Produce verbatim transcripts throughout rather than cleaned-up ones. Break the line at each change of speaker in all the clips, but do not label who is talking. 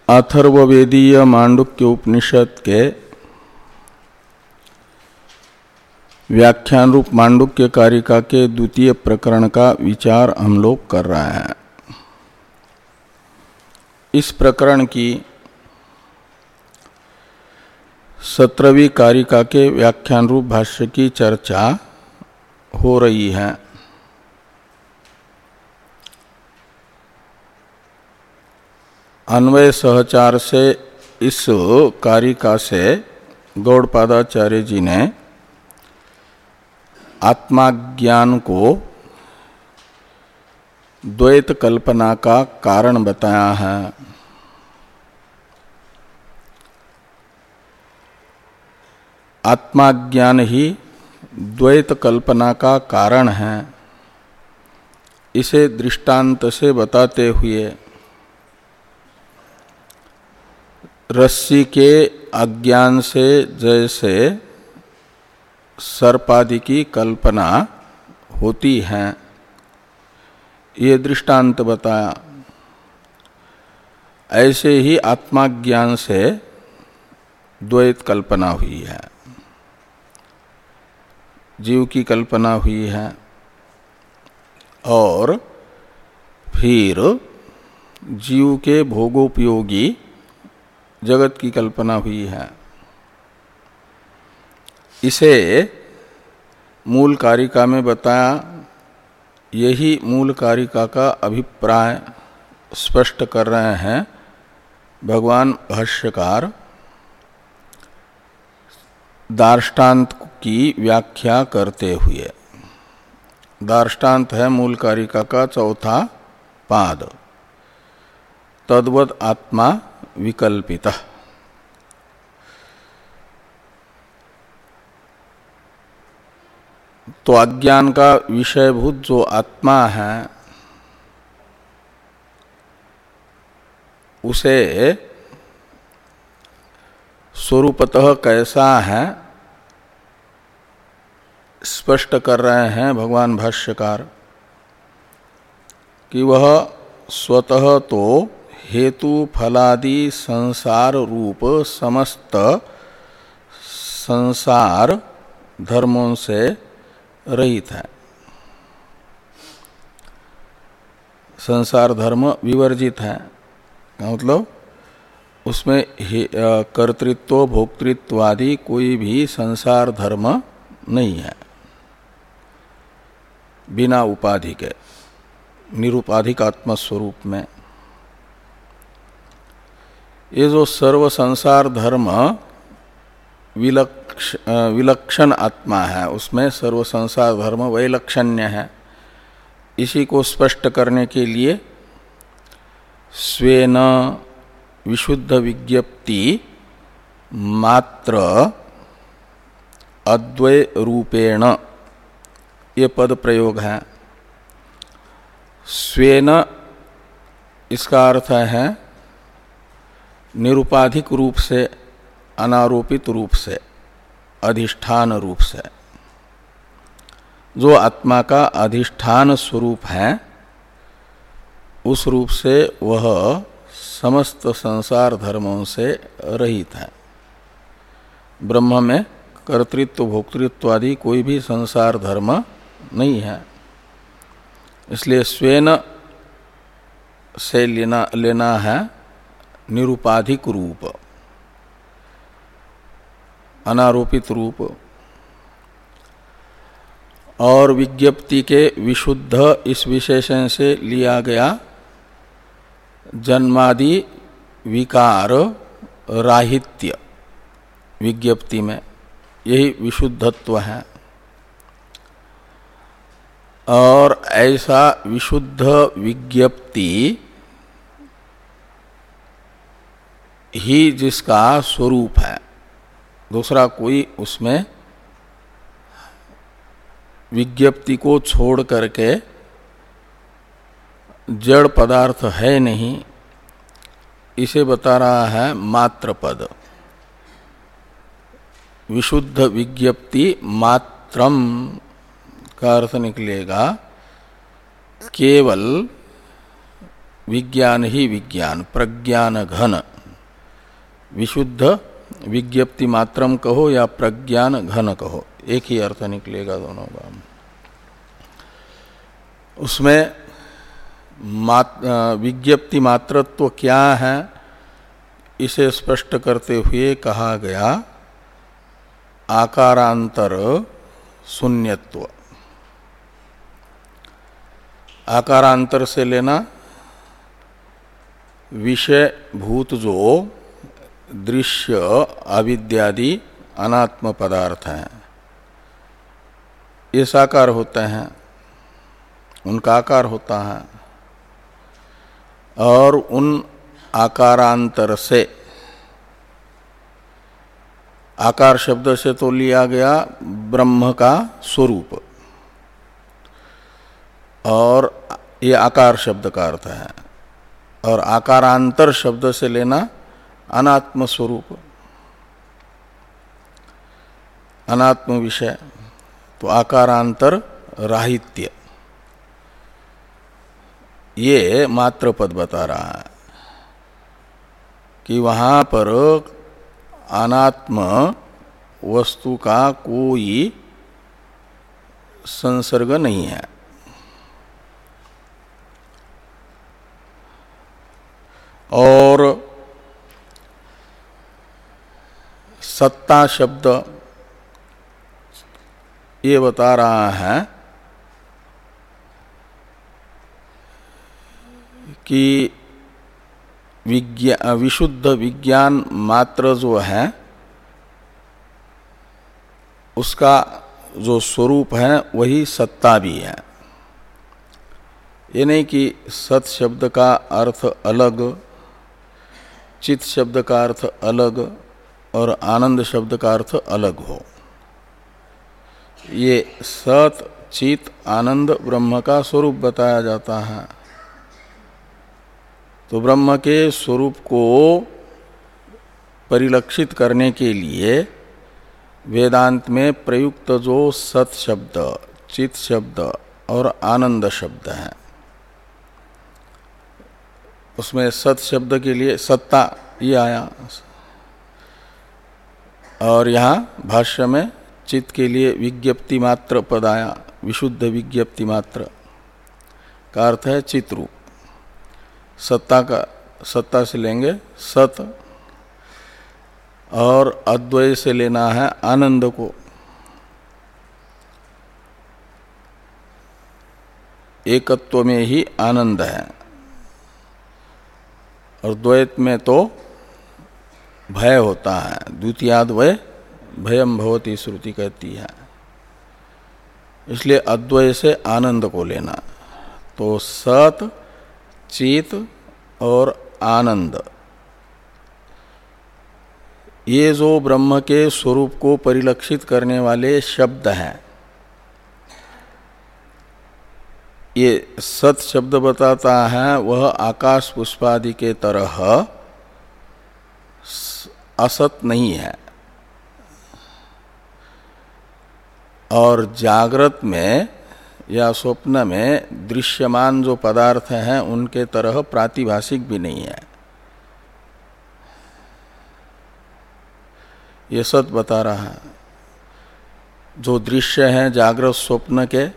अथर्ववेदीय मांडुक्य उपनिषद के व्याख्यान रूप मांडुक्य कारिका के द्वितीय प्रकरण का विचार हम लोग कर रहे हैं। इस प्रकरण की सत्रहवीं कारिका के व्याख्यान रूप भाष्य की चर्चा हो रही है। अन्वय सहचार से इस कारिका से गौड़पादाचार्य जी ने आत्माज्ञान को द्वैत कल्पना का कारण बताया है। आत्माज्ञान ही द्वैत कल्पना का कारण है, इसे दृष्टांत से बताते हुए रस्सी के अज्ञान से जैसे सर्पादि की कल्पना होती है, ये दृष्टांत बताया। ऐसे ही आत्माज्ञान से द्वैत कल्पना हुई है, जीव की कल्पना हुई है और फिर जीव के भोगोपयोगी जगत की कल्पना हुई है। इसे मूल कारिका में बताया। यही मूल कारिका का अभिप्राय स्पष्ट कर रहे हैं भगवान भाष्यकार दार्ष्टान्त की व्याख्या करते हुए। दार्ष्टान्त है मूल कारिका का चौथा पाद, तद्वद आत्मा विकल्पित। तो अज्ञान का विषयभूत जो आत्मा है उसे स्वरूपतः कैसा है स्पष्ट कर रहे हैं भगवान भाष्यकार कि वह स्वतः तो हेतु फलादि संसार रूप समस्त संसार धर्मों से रहित है। संसार धर्म विवर्जित है, मतलब उसमें कर्तृत्व भोक्तृत्व आदि कोई भी संसार धर्म नहीं है। बिना उपाधि के निरुपाधिक आत्मस्वरूप में ये जो सर्व संसार धर्म विलक्ष विलक्षण आत्मा है, उसमें सर्व संसार धर्म वैलक्षण्य है। इसी को स्पष्ट करने के लिए स्वेन विशुद्ध विज्ञप्ति मात्र अद्वय रूपेण ये पद प्रयोग है। स्वेन इसका अर्थ है निरुपाधिक रूप से, अनारोपित रूप से, अधिष्ठान रूप से। जो आत्मा का अधिष्ठान स्वरूप है उस रूप से वह समस्त संसार धर्मों से रहित है। ब्रह्म में कर्तृत्व भोक्तृत्व आदि कोई भी संसार धर्म नहीं है। इसलिए स्वेन से लेना लेना है निरुपाधिक रूप, अनारोपित रूप। और विज्ञप्ति के विशुद्ध इस विशेषण से लिया गया जन्मादि विकार राहित्य विज्ञप्ति में, यही विशुद्धत्व है। और ऐसा विशुद्ध विज्ञप्ति ही जिसका स्वरूप है, दूसरा कोई उसमें विज्ञप्ति को छोड़ करके जड़ पदार्थ है नहीं, इसे बता रहा है मात्र पद। विशुद्ध विज्ञप्ति मात्रम का अर्थ निकलेगा केवल विज्ञान ही विज्ञान, प्रज्ञान घन विशुद्ध विज्ञप्ति मात्रम कहो या प्रज्ञान घन कहो, एक ही अर्थ निकलेगा दोनों का। उसमें मात, विज्ञप्ति मात्रत्व क्या है इसे स्पष्ट करते हुए कहा गया आकारांतर शून्यत्व। आकारांतर से लेना विषय भूत जो दृश्य अविद्यादि अनात्म पदार्थ हैं, ये साकार होते हैं, उनका आकार होता है, और उन आकारांतर से, आकार शब्द से तो लिया गया ब्रह्म का स्वरूप, और ये आकार शब्द का अर्थ है, और आकारांतर शब्द से लेना अनात्म स्वरूप, अनात्म विषय। तो आकारांतर राहित्य ये मात्र पद बता रहा है कि वहां पर अनात्म वस्तु का कोई संसर्ग नहीं है। और सत्ता शब्द ये बता रहा है कि विज्ञा विशुद्ध विज्ञान मात्र जो है उसका जो स्वरूप है वही सत्ता भी है। ये नहीं कि सत शब्द का अर्थ अलग, चित शब्द का अर्थ अलग और आनंद शब्द का अर्थ अलग हो। ये सत चित आनंद ब्रह्म का स्वरूप बताया जाता है। तो ब्रह्म के स्वरूप को परिलक्षित करने के लिए वेदांत में प्रयुक्त जो सत शब्द, चित शब्द और आनंद शब्द है, उसमें सत शब्द के लिए सत्ता ये आया, और यहाँ भाष्य में चित्त के लिए विज्ञप्ति मात्र पद आया, विशुद्ध विज्ञप्ति मात्र का अर्थ है चित्त रूप। सत्ता का, सत्ता से लेंगे सत, और अद्वय से लेना है आनंद को। एकत्व में ही आनंद है, और द्वैत में तो भय होता है। द्वितीयाद्वय भयम भवति श्रुति कहती है। इसलिए अद्वय से आनंद को लेना। तो सत, चित और आनंद, ये जो ब्रह्म के स्वरूप को परिलक्षित करने वाले शब्द हैं, ये सत शब्द बताता है वह आकाश पुष्पादि के तरह असत नहीं है, और जागृत में या स्वप्न में दृश्यमान जो पदार्थ हैं उनके तरह प्रातिभाषिक भी नहीं है। ये सत बता रहा है। जो दृश्य हैं जागृत स्वप्न के,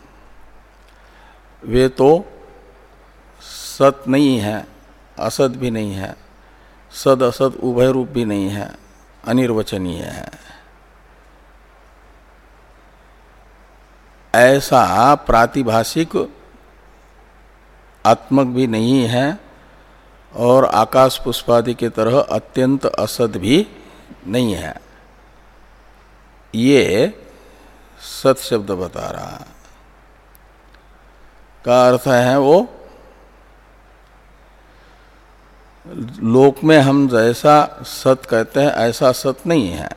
वे तो सत नहीं है, असत भी नहीं है, सद असत उभय रूप भी नहीं है, अनिर्वचनीय है। ऐसा प्रातिभाषिक आत्मक भी नहीं है, और आकाश पुष्पादि के तरह अत्यंत असत भी नहीं है। ये सत शब्द बता रहा है। का अर्थ है वो लोक में हम जैसा सत कहते हैं ऐसा सत नहीं है,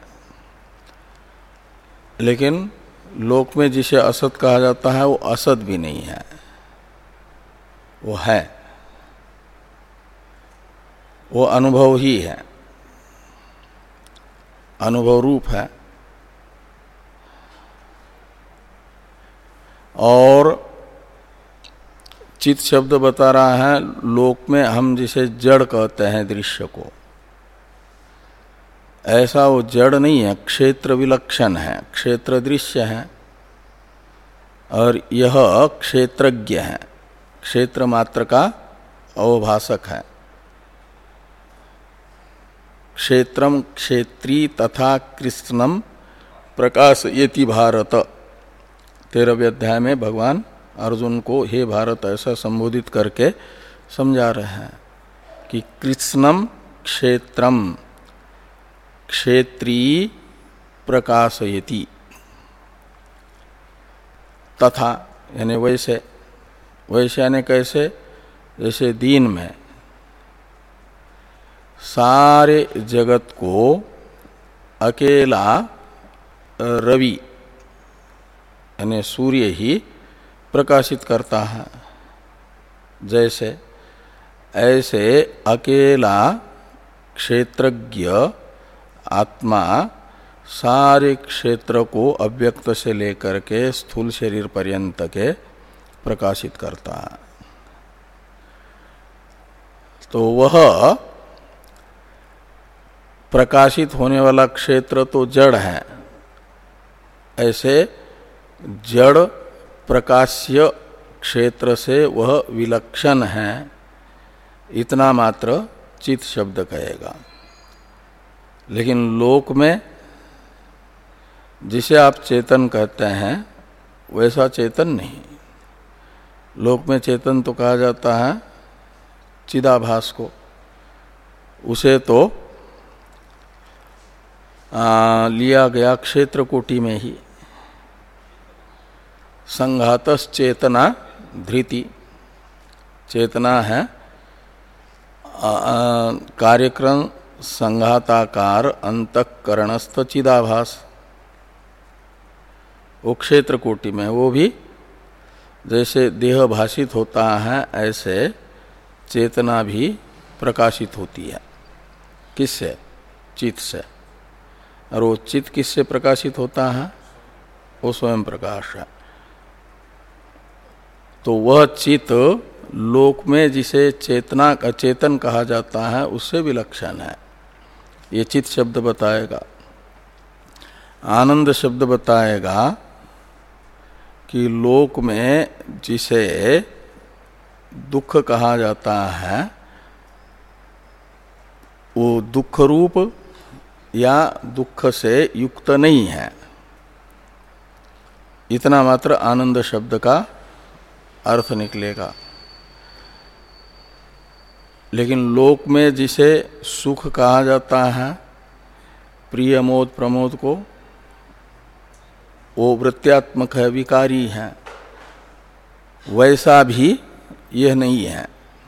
लेकिन लोक में जिसे असत कहा जाता है वो असत भी नहीं है, वो है, वो अनुभव ही है, अनुभव रूप है। और चित शब्द बता रहा है लोक में हम जिसे जड़ कहते हैं दृश्य को, ऐसा वो जड़ नहीं है, क्षेत्र विलक्षण है, क्षेत्र दृश्य है, और यह क्षेत्रज्ञ है, क्षेत्र मात्र का अवभाषक है। क्षेत्रम क्षेत्री तथा कृष्णम प्रकाशयति भारत, तेरहवें अध्याय में भगवान अर्जुन को हे भारत ऐसा संबोधित करके समझा रहे हैं कि कृष्णम क्षेत्रम क्षेत्री प्रकाशयति, तथा यानी वैसे, वैसे यानी कैसे, जैसे दिन में सारे जगत को अकेला रवि यानी सूर्य ही प्रकाशित करता है, जैसे ऐसे अकेला क्षेत्रज्ञ आत्मा सारे क्षेत्र को अव्यक्त से लेकर के स्थूल शरीर पर्यंत के प्रकाशित करता है। तो वह प्रकाशित होने वाला क्षेत्र तो जड़ है, ऐसे जड़ प्रकाश्य क्षेत्र से वह विलक्षण है, इतना मात्र चित शब्द कहेगा। लेकिन लोक में जिसे आप चेतन कहते हैं वैसा चेतन नहीं। लोक में चेतन तो कहा जाता है चिदाभास को, उसे तो आ, लिया गया क्षेत्र कोटि में ही। संघातस चेतना धृति, चेतना है कार्यक्रम संघाताकार अंतःकरणस्थ चिदाभास, वो क्षेत्र कोटि में, वो भी जैसे देह भाषित होता है ऐसे चेतना भी प्रकाशित होती है। किससे? चित्त से। और वो चित्त किससे प्रकाशित होता है? वो स्वयं प्रकाश है। तो वह चित्त लोक में जिसे चेतना का चेतन कहा जाता है उससे विलक्षण है, ये चित्त शब्द बताएगा। आनंद शब्द बताएगा कि लोक में जिसे दुख कहा जाता है वो दुख रूप या दुख से युक्त नहीं है, इतना मात्र आनंद शब्द का अर्थ निकलेगा। लेकिन लोक में जिसे सुख कहा जाता है, प्रिय मोद प्रमोद को, वो वृत्त्यात्मक है, विकारी है, वैसा भी यह नहीं है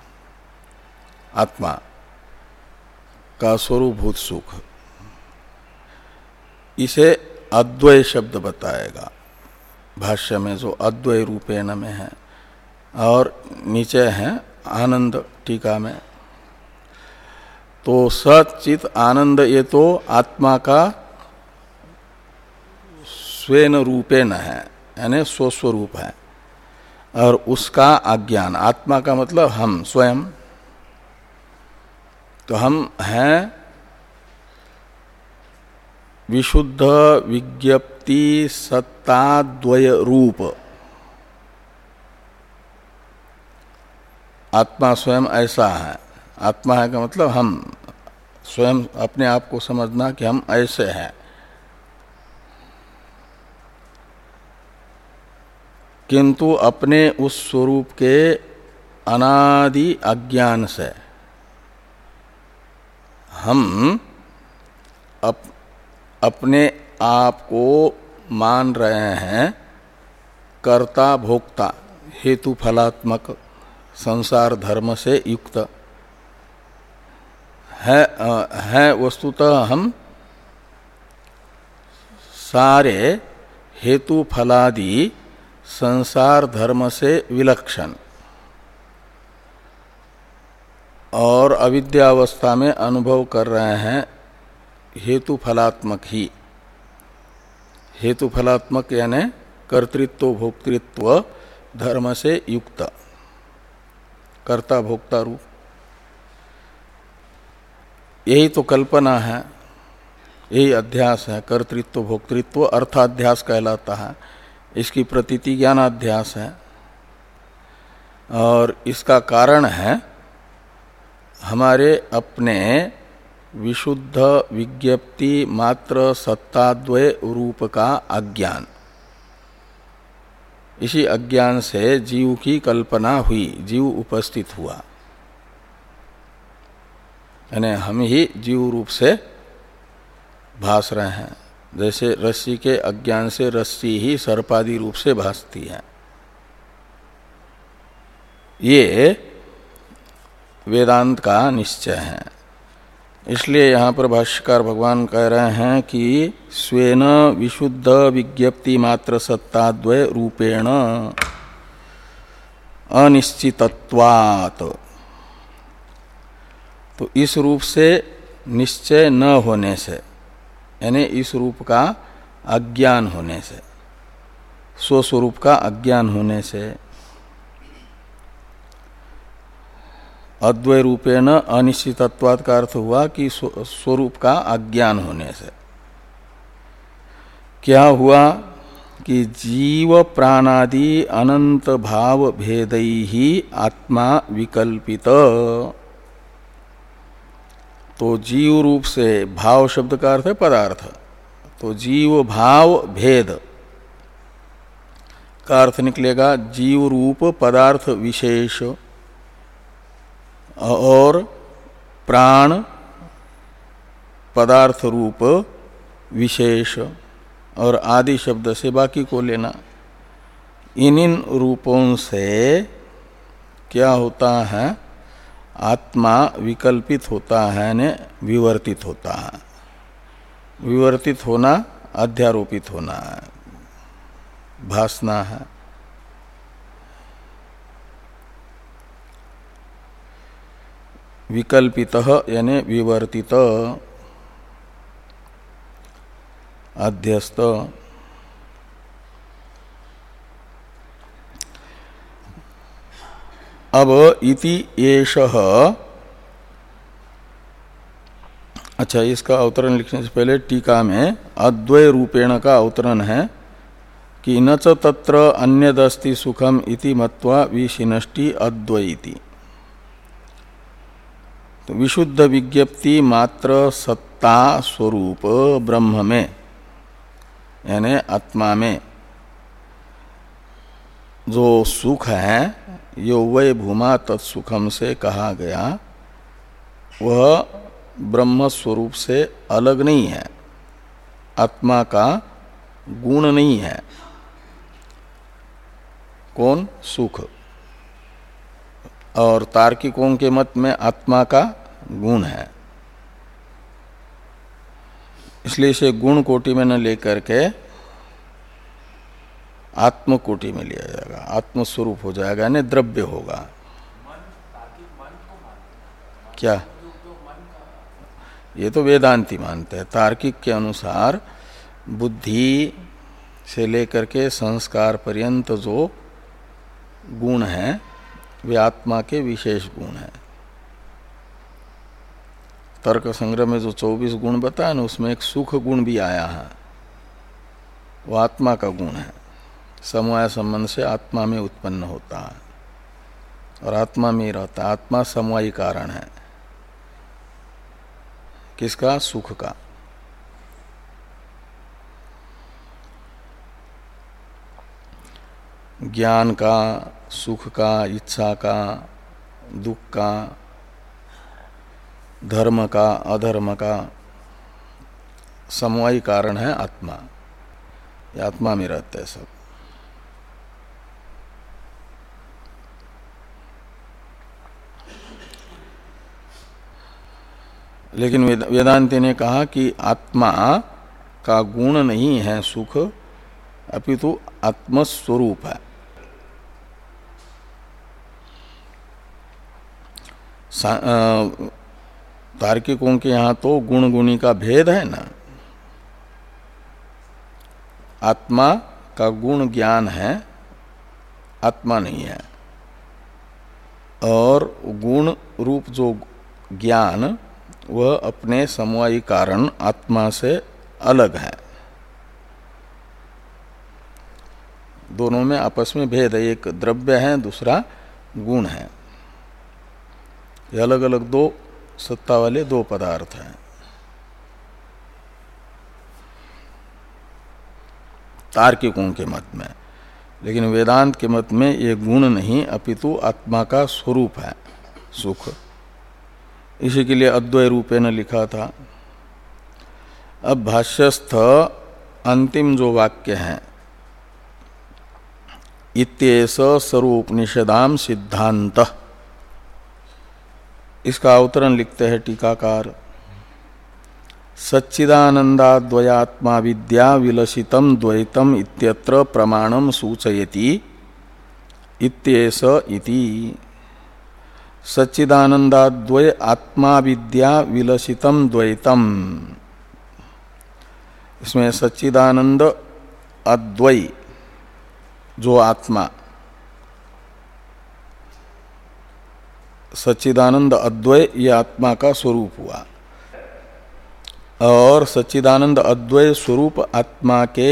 आत्मा का स्वरूपभूत सुख। इसे अद्वय शब्द बताएगा भाष्य में, जो अद्वय रूपेण में है, और नीचे है आनंद टीका में। तो सच्चित आनंद ये तो आत्मा का स्वेन रूपेण है, यानी स्वस्वरूप है, और उसका अज्ञान, आत्मा का मतलब हम स्वयं, तो हम हैं विशुद्ध विज्ञप्ति सत्ता द्वय रूप। आत्मा स्वयं ऐसा है, आत्मा है का मतलब हम स्वयं अपने आप को समझना कि हम ऐसे हैं। किंतु अपने उस स्वरूप के अनादि अज्ञान से हम अप, अपने आप को मान रहे हैं कर्ता भोक्ता हेतु फलात्मक संसार धर्म से युक्त है, है वस्तुतः हम सारे हेतु फलादि संसार धर्म से विलक्षण, और अविद्यावस्था में अनुभव कर रहे हैं हेतु फलात्मक ही। हेतु फलात्मक यानी कर्तृत्व भोक्तृत्व धर्म से युक्त, कर्ता भोक्ता रूप, यही तो कल्पना है। यही अध्यास है। कर्तृत्व भोक्तृत्व अर्थाध्यास कहलाता है। इसकी प्रतीति ज्ञानाध्यास है। और इसका कारण है हमारे अपने विशुद्ध विज्ञप्ति मात्र सत्ताद्वय रूप का अज्ञान। इसी अज्ञान से जीव की कल्पना हुई, जीव उपस्थित हुआ। यानी हम ही जीव रूप से भास रहे हैं। जैसे रस्सी के अज्ञान से रस्सी ही सर्पादि रूप से भासती है। ये वेदांत का निश्चय है। इसलिए यहाँ पर भाष्यकार भगवान कह रहे हैं कि स्वेन विशुद्ध विज्ञप्ति मात्र सत्ताद्वय रूपेण अनिश्चितत्वात्। तो इस रूप से निश्चय न होने से, यानी इस रूप का अज्ञान होने से, स्वस्वरूप का अज्ञान होने से, अद्वय रूपेण अनिश्चितत्वात् का अर्थ हुआ कि स्वरूप का अज्ञान होने से क्या हुआ कि जीव प्राणादि अनंत भाव भेदै ही आत्मा विकल्पित। तो जीव रूप से, भाव शब्द का अर्थ है पदार्थ, तो जीव भाव भेद का अर्थ निकलेगा जीव रूप पदार्थ विशेष और प्राण पदार्थ रूप विशेष, और आदि शब्द से बाकी को लेना। इन इन रूपों से क्या होता है, आत्मा विकल्पित होता है, ने विवर्तित होता है। विवर्तित होना अध्यारोपित होना है, भासना है। विकल्पितः यानी विवर्तित, अध्यस्त। अब इति एषः, अच्छा इसका अवतरण लिखने से पहले टीका में अद्वय रूपेण का अवतरण है कि न च तत्र अन्यदस्ति सुखम इति मत्वा विशिनष्टि अद्वैति। तो विशुद्ध विज्ञप्ति मात्र सत्ता स्वरूप ब्रह्म में, यानी आत्मा में जो सुख है, यो वै भूमा तत्सुखम से कहा गया, वह ब्रह्म स्वरूप से अलग नहीं है, आत्मा का गुण नहीं है। कौन? सुख। और तार्किकों के मत में आत्मा का गुण है। इसलिए इसे गुण कोटि में न लेकर के आत्म कोटि में लिया जाएगा, आत्म स्वरूप हो जाएगा, यानी द्रव्य होगा। क्या? ये तो वेदांती मानते हैं। तार्किक के अनुसार बुद्धि से लेकर के संस्कार पर्यंत जो गुण है वे आत्मा के विशेष गुण हैं। तर्क संग्रह में जो चौबीस गुण बताया ना, उसमें एक सुख गुण भी आया है, वो आत्मा का गुण है। समवाय संबंध से आत्मा में उत्पन्न होता है और आत्मा में रहता है। आत्मा समवायी कारण है। किसका? सुख का। ज्ञान का, सुख का, इच्छा का, दुख का, धर्म का, अधर्म का समवायी कारण है आत्मा। ये आत्मा में रहते हैं सब। लेकिन वेदांति ने कहा कि आत्मा का गुण नहीं है सुख, अपितु आत्मस्वरूप है। तार्किकों के यहाँ तो गुण गुणी का भेद है ना। आत्मा का गुण ज्ञान है, आत्मा नहीं है। और गुण रूप जो ज्ञान वह अपने समवायी कारण आत्मा से अलग है। दोनों में आपस में भेद है, एक द्रव्य है दूसरा गुण है। ये अलग अलग दो सत्ता वाले दो पदार्थ हैं। तार्किकों के मत में, लेकिन वेदांत के मत में ये गुण नहीं अपितु आत्मा का स्वरूप है सुख। इसी के लिए अद्वय रूपेण लिखा था। अब भाष्यस्थ अंतिम जो वाक्य है, इत्येष सर्वोपनिषदाम सिद्धांत, इसका अवतरण लिखते हैं टीकाकार। सच्चिदानंदाद्वयात्मा विद्या विलसितम द्वैतम इत्यत्र प्रमाणम सूचयति इत्येष इति। सच्चिदानंदाद्वय आत्मा विद्या विलसितम द्वैतम, इसमें सच्चिदानंद अद्वय जो आत्मा, सच्चिदानंद अद्वय ये आत्मा का स्वरूप हुआ, और सच्चिदानंद अद्वय स्वरूप आत्मा के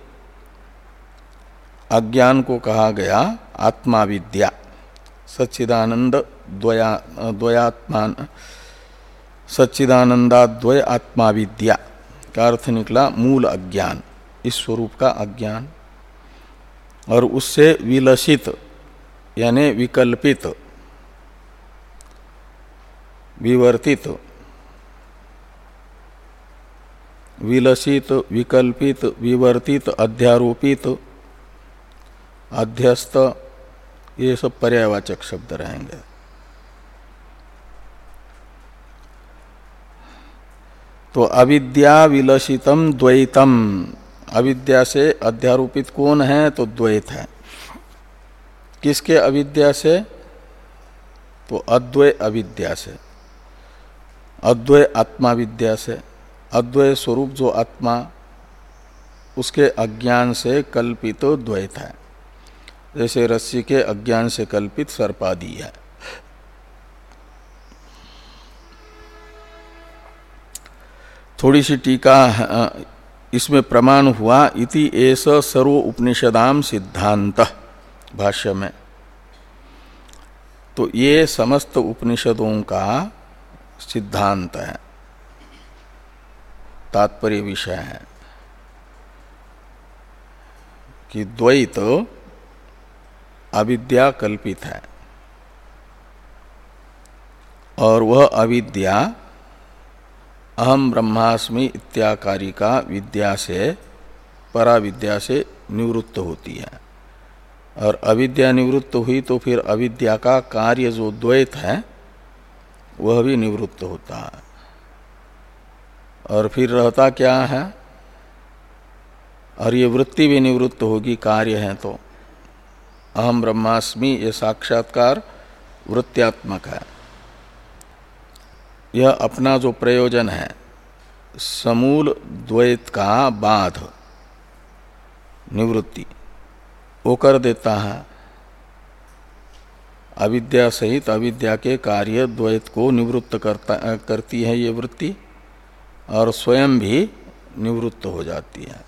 अज्ञान को कहा गया आत्मा विद्या। सच्चिदानंद द्वया द्वयात्मान सच्चिदानंदाद्वय आत्मा विद्या का अर्थ निकला मूल अज्ञान, इस स्वरूप का अज्ञान, और उससे विलसित यानी विकल्पित विवर्तित, विलसित विकल्पित विवर्तित अध्यारोपित अध्यस्त, ये सब पर्यायवाचक शब्द रहेंगे। तो अविद्या विलसितम द्वैतम, अविद्या से अध्यारोपित कौन है? तो द्वैत है। किसके अविद्या से? तो अद्वय अविद्या से, अद्वय आत्मा विद्या से। अद्वय स्वरूप जो आत्मा, उसके अज्ञान से कल्पित तो द्वैत है, जैसे रस्सी के अज्ञान से कल्पित सर्पादि है। थोड़ी सी टीका इसमें प्रमाण हुआ, इति एष सर्व उपनिषदाम सिद्धांत, भाष्य में। तो ये समस्त उपनिषदों का सिद्धांत है, तात्पर्य विषय है कि द्वैत अविद्या कल्पित है, और वह अविद्या अहम ब्रह्मास्मि इत्याकारी का विद्या से, पराविद्या से निवृत्त होती है। और अविद्या निवृत्त हुई तो फिर अविद्या का कार्य जो द्वैत है वह भी निवृत्त होता है। और फिर रहता क्या है? और ये वृत्ति भी निवृत्त होगी, कार्य है तो। अहम ब्रह्मास्मि ये साक्षात्कार वृत्त्यात्मक है। यह अपना जो प्रयोजन है, समूल द्वैत का बाध निवृत्ति, वो कर देता है। अविद्या सहित अविद्या के कार्य द्वैत को निवृत्त करता करती है ये वृत्ति, और स्वयं भी निवृत्त हो जाती है।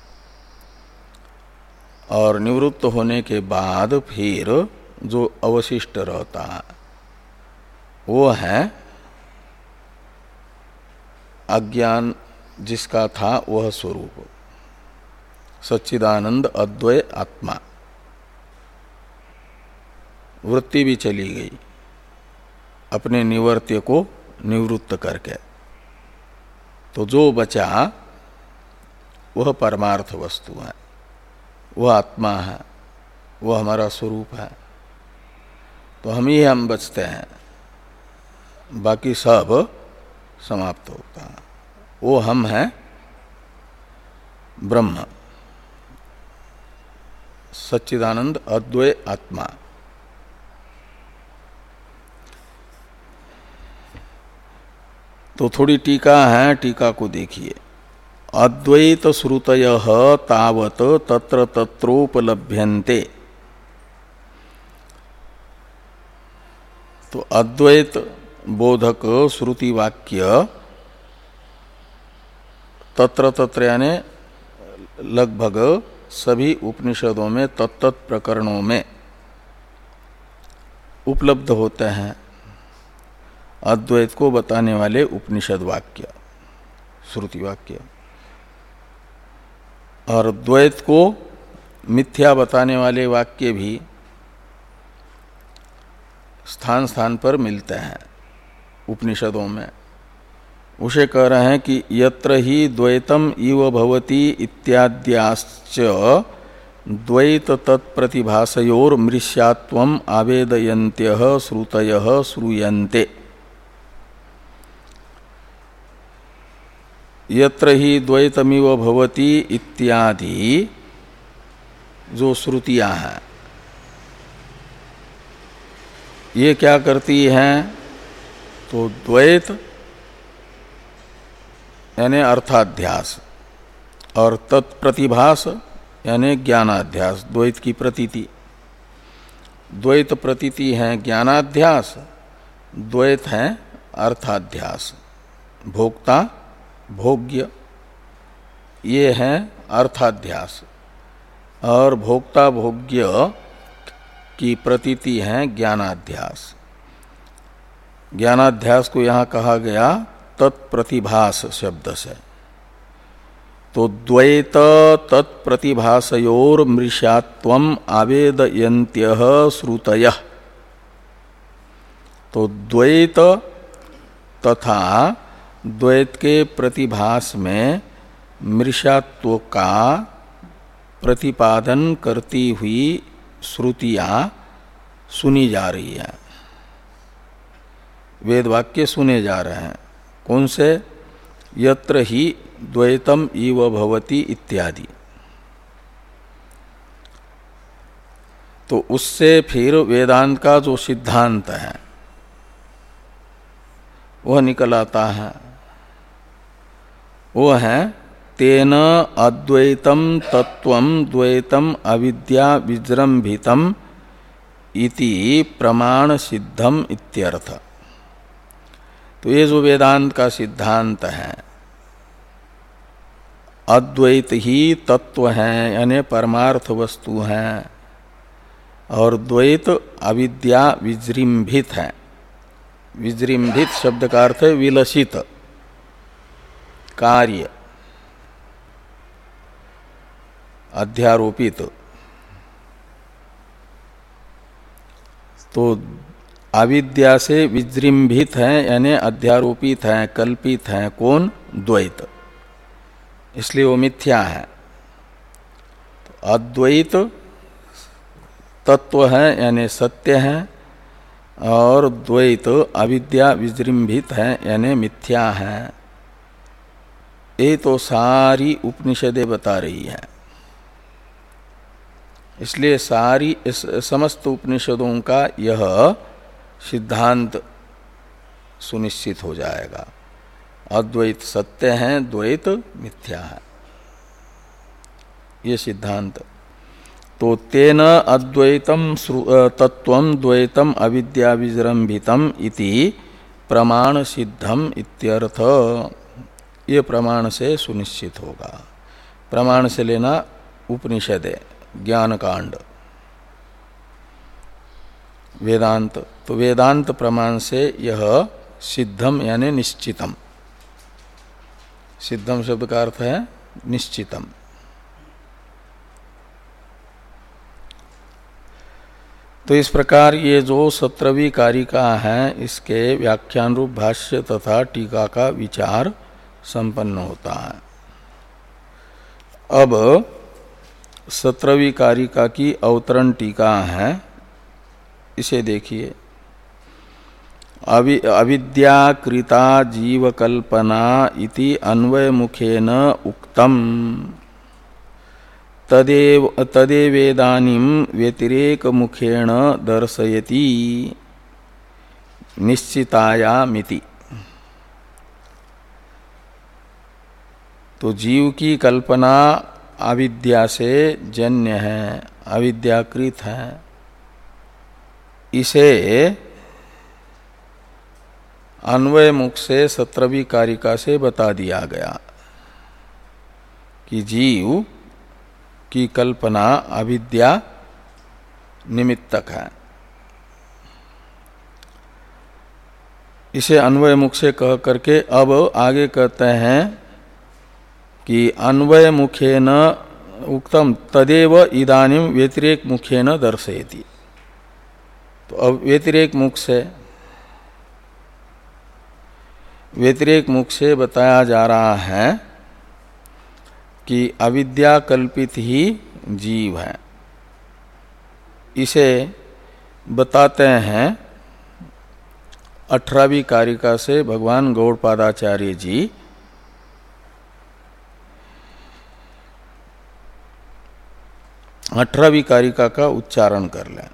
और निवृत्त होने के बाद फिर जो अवशिष्ट रहता है वो है अज्ञान, जिसका था वह स्वरूप सच्चिदानंद अद्वय आत्मा। वृत्ति भी चली गई अपने निवर्त्य को निवृत्त करके, तो जो बचा वह परमार्थ वस्तु है, वह आत्मा है, वह हमारा स्वरूप है। तो हम ही हम बचते हैं, बाकी सब समाप्त होता है। वो हम हैं ब्रह्म, सच्चिदानंद अद्वय आत्मा। तो थोड़ी टीका है, टीका को देखिए। अद्वैत श्रुतयः तावत तत्र तत्रोपलभ्यन्ते। तो अद्वैत बोधक श्रुति वाक्य तत्र तत्र यानी लगभग सभी उपनिषदों में तत्त प्रकरणों में उपलब्ध होते हैं अद्वैत को बताने वाले उपनिषद वाक्य, श्रुति वाक्य। और द्वैत को मिथ्या बताने वाले वाक्य भी स्थान स्थान पर मिलते हैं उपनिषदों में। उसे कह रहे हैं कि यत्र ही द्वैतम इव भवति इत्याद्याश्च द्वैत तत्प्रतिभासयोर मृष्यात्वम आवेदयन्त्यः श्रुतयः श्रूयन्ते। यत्र ही द्वैतमिव भवति इत्यादि जो श्रुतियां हैं ये क्या करती हैं? तो द्वैत यानी अर्थाध्यास और तत्प्रतिभास यानी ज्ञानाध्यास, द्वैत की प्रतीति। द्वैत प्रतीति है ज्ञानाध्यास, द्वैत है अर्थाध्यास। भोक्ता भोग्य ये है अर्थाध्यास और भोक्ता भोग्य की प्रतीति है ज्ञानाध्यास। ज्ञानाध्यास को यहाँ कहा गया तत्प्रतिभास शब्द से। तो द्वैत तत्प्रतिभासयोर मृषात्वम आवेदयन्त्यः श्रुतयः। तो द्वैत तथा द्वैत के प्रतिभास में मृषात्व का प्रतिपादन करती हुई श्रुतियां सुनी जा रही हैं, वेद वाक्य सुने जा रहे हैं। कौन से? यत्र ही द्वैतम इव भवति इत्यादि। तो उससे फिर वेदांत का जो सिद्धांत है वह निकल आता है। वो है तेन अद्वैतम तत्वम द्वैतम अविद्या विजृंभितम इति प्रमाण सिद्धम इत्यर्थ। तो ये जो वेदांत का सिद्धांत है अद्वैत ही तत्व है यानी परमार्थ वस्तु है और द्वैत अविद्या विजृंभित है। विजृंभित शब्द का अर्थ है विलसित कार्य, अध्यारोपित। तो अविद्या से विजृंभित है यानी अध्यारोपित है, कल्पित है। कौन? द्वैत। इसलिए वो मिथ्या है। तो अद्वैत तत्व है यानी सत्य है और द्वैत अविद्या विजृंभित है यानी मिथ्या है। ये तो सारी उपनिषदें बता रही है। इसलिए सारी इस समस्त उपनिषदों का यह सिद्धांत सुनिश्चित हो जाएगा। अद्वैत सत्य है, द्वैत मिथ्या है, ये सिद्धांत। तो तेन अद्वैतम तत्वम द्वैतम अविद्या विजृंभितम इति प्रमाण सिद्धम इत्यर्थ। ये प्रमाण से सुनिश्चित होगा। प्रमाण से लेना उपनिषदे, ज्ञान कांड, वेदांत। तो वेदांत प्रमाण से यह सिद्धम यानी निश्चितम। सिद्धम शब्द का अर्थ है निश्चितम। तो इस प्रकार ये जो सत्रहवीं कारिका है इसके व्याख्यान रूप भाष्य तथा टीका का विचार संपन्न होता है। अब सत्रहवीं कारिका की अवतरण टीका है, इसे देखिए। अवि अविद्याकृता जीवकल्पना इति अन्वय मुखेन उक्तम तदेव तदेवेदानीम व्यतिरेक मुखेन दर्शयति निश्चितायामिति। तो जीव की कल्पना अविद्या से जन्य है, अविद्याकृत है। इसे अन्वय मुख से सत्रहवीं कारिका से बता दिया गया कि जीव की कल्पना अविद्या निमित्तक है। इसे अन्वय मुख से कह करके अब आगे कहते हैं कि अन्वय मुखेन उक्तम तदेव इदानीं व्यतिरेक मुखेन दर्शयति। तो अब व्यतिरेक मुख से व्यतिरेक मुख से बताया जा रहा है कि अविद्या कल्पित ही जीव है। इसे बताते हैं अठारहवीं कारिका से भगवान गौड़पादाचार्य जी। अठारहवीं कारिका का उच्चारण कर लें।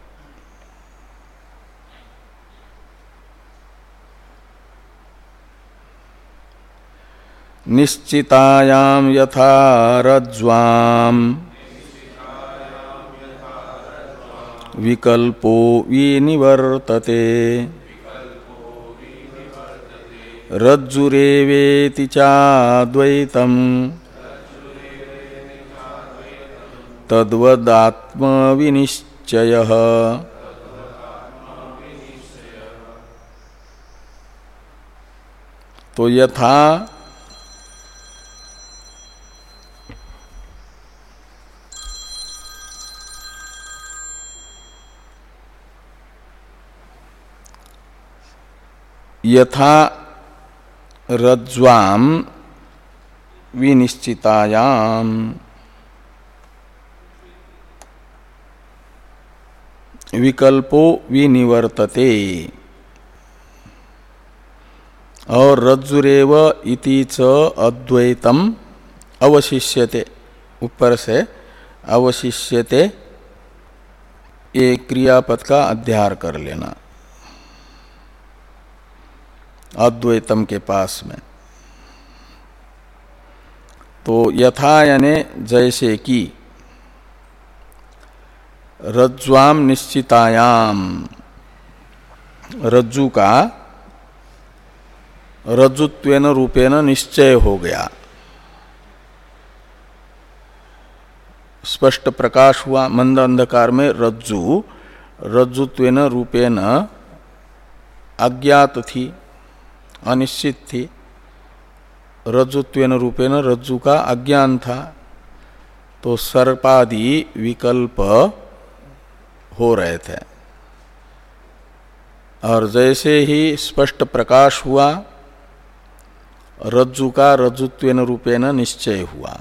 निश्चितायाम यथा रज्ज्वाम विकल्पो विनिवर्तते रज्जुरेवेति चाद्वैतम् तद्वदात्मविनिश्चयः। तो यथा यथा रज्ज्वाम विनिश्चितायाम विकल्पो विनिवर्तते और रज्जुरेव इति च अद्वैतम अवशिष्यते, ऊपर से अवशिष्यते ये क्रियापद का अध्यार कर लेना अद्वैतम के पास में। तो यथा यानी जैसे कि रज्ज्वाम निश्चितायाम, रज्जु का रज्जुत्वेन रूपेण निश्चय हो गया, स्पष्ट प्रकाश हुआ। मंद अंधकार में रज्जु रज्जुत्वेन रूपेण अज्ञात थी, अनिश्चित थी। रज्जुत्वेन रूपेण रज्जु का अज्ञान था। तो सर्पादि विकल्प हो रहे थे और जैसे ही स्पष्ट प्रकाश हुआ रज्जु का रज्जुत्वेन रूपेण निश्चय हुआ।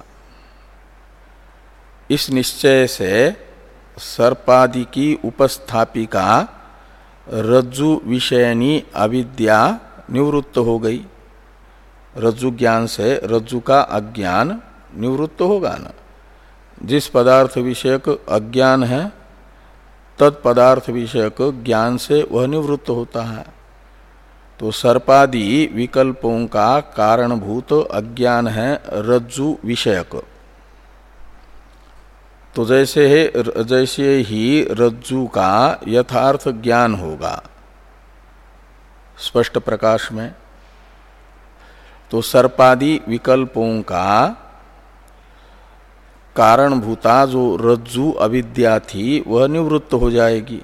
इस निश्चय से सर्पादि की उपस्थापिका रज्जु विषयनी अविद्या निवृत्त हो गई। रज्जु ज्ञान से रज्जु का अज्ञान निवृत्त होगा ना। जिस पदार्थ विषयक अज्ञान है तत्पदार्थ विषयक ज्ञान से वह निवृत्त होता है। तो सर्पादि विकल्पों का कारणभूत अज्ञान है रज्जु विषयक। तो जैसे है जैसे ही रज्जु का यथार्थ ज्ञान होगा स्पष्ट प्रकाश में, तो सर्पादि विकल्पों का कारणभूता जो रज्जु अविद्या थी वह निवृत्त हो जाएगी।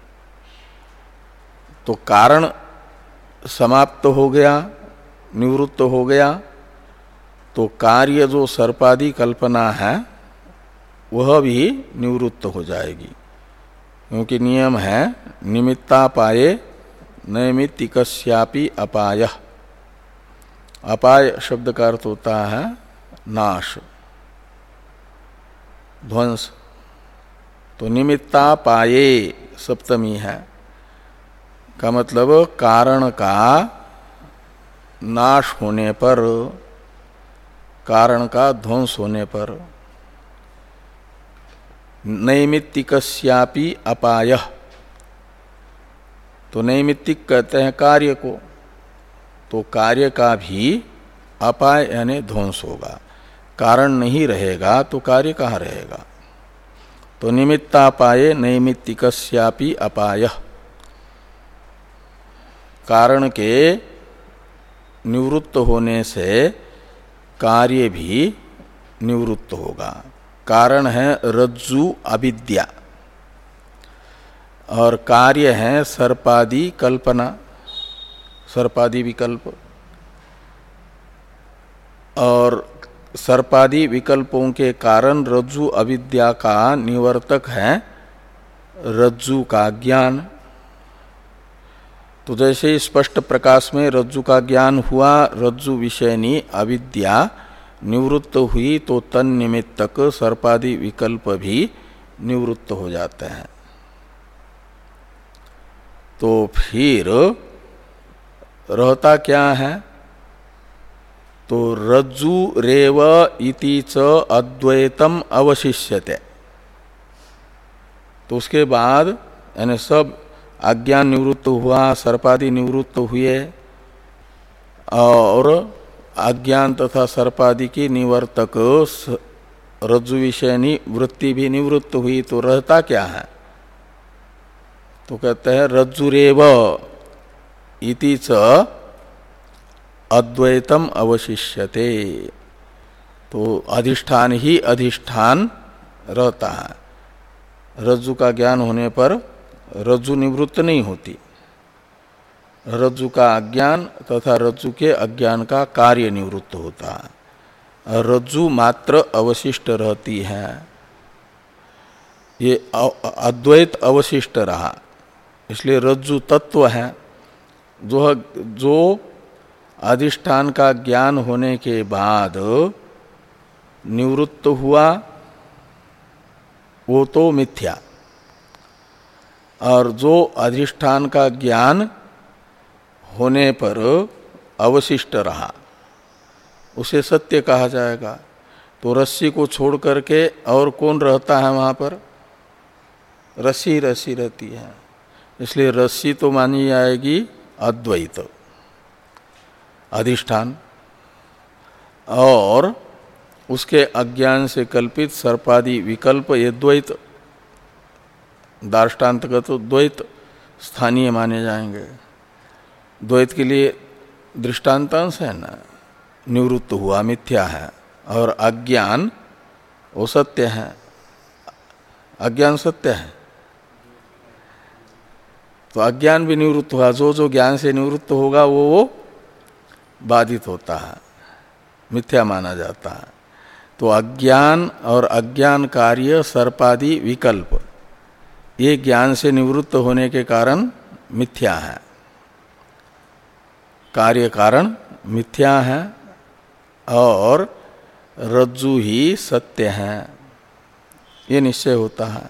तो कारण समाप्त हो गया, निवृत्त हो गया, तो कार्य जो सर्पादि कल्पना है वह भी निवृत्त हो जाएगी। क्योंकि नियम है निमित्तापाये नैमित्तिकस्यापि अपायः। अपाय शब्द का अर्थ होता है नाश, ध्वंस। तो निमित्तापाये सप्तमी है का मतलब कारण का नाश होने पर, कारण का ध्वंस होने पर। नैमित्तिकस्यापि अपायः, तो नैमित्तिक कहते हैं कार्य को, तो कार्य का भी अपाय यानी ध्वंस होगा। कारण नहीं रहेगा तो कार्य कहाँ रहेगा। तो निमित्तापाये नैमित्तिकस्यापि अपायः, कारण के निवृत्त होने से कार्य भी निवृत्त होगा। कारण है रज्जु अविद्या और कार्य है सर्पादि कल्पना, सर्पादि विकल्प। और सर्पादि विकल्पों के कारण रज्जु अविद्या का निवर्तक है रज्जु का ज्ञान। तो जैसे स्पष्ट प्रकाश में रज्जु का ज्ञान हुआ, रज्जु विषयनी अविद्या निवृत्त हुई, तो तन निमित्तक सर्पादि विकल्प भी निवृत्त हो जाते हैं। तो फिर रहता क्या है? तो रज्जु रेव इति च अद्वैतम अवशिष्यते। तो उसके बाद यानी सब अज्ञान निवृत्त हुआ, सर्पादि निवृत्त हुए और अज्ञान तथा सर्पादि की निवर्तक रज्जु विषयनी वृत्ति भी निवृत्त हुई, तो रहता क्या है? तो कहते हैं रज्जुरेव इति च अद्वैतम अवशिष्यते। तो अधिष्ठान ही अधिष्ठान रहता है। रज्जु का ज्ञान होने पर रज्जु निवृत्त नहीं होती, रज्जु का अज्ञान तथा रज्जु के अज्ञान का कार्य निवृत्त होता है, रज्जु मात्र अवशिष्ट रहती है। ये अद्वैत अवशिष्ट रहा, इसलिए रज्जु तत्व है। जो जो अधिष्ठान का ज्ञान होने के बाद निवृत्त हुआ वो तो मिथ्या, और जो अधिष्ठान का ज्ञान होने पर अवशिष्ट रहा उसे सत्य कहा जाएगा। तो रस्सी को छोड़ करके और कौन रहता है वहाँ पर? रस्सी रस्सी रहती है, इसलिए रस्सी तो मानी जाएगी अद्वैत अधिष्ठान, और उसके अज्ञान से कल्पित सर्पादि विकल्प ये द्वैत, दार्ष्टान्तगत तो द्वैत स्थानीय माने जाएंगे। द्वैत के लिए दृष्टांतांश है ना, निवृत्त हुआ मिथ्या है और अज्ञान वो सत्य है। अज्ञान सत्य है तो अज्ञान भी निवृत्त हुआ। जो जो ज्ञान से निवृत्त होगा वो वो बाधित होता है, मिथ्या माना जाता है। तो अज्ञान और अज्ञान कार्य सर्पादि विकल्प ये ज्ञान से निवृत्त होने के कारण मिथ्या है, कार्य कारण मिथ्या है और रज्जु ही सत्य है, ये निश्चय होता है।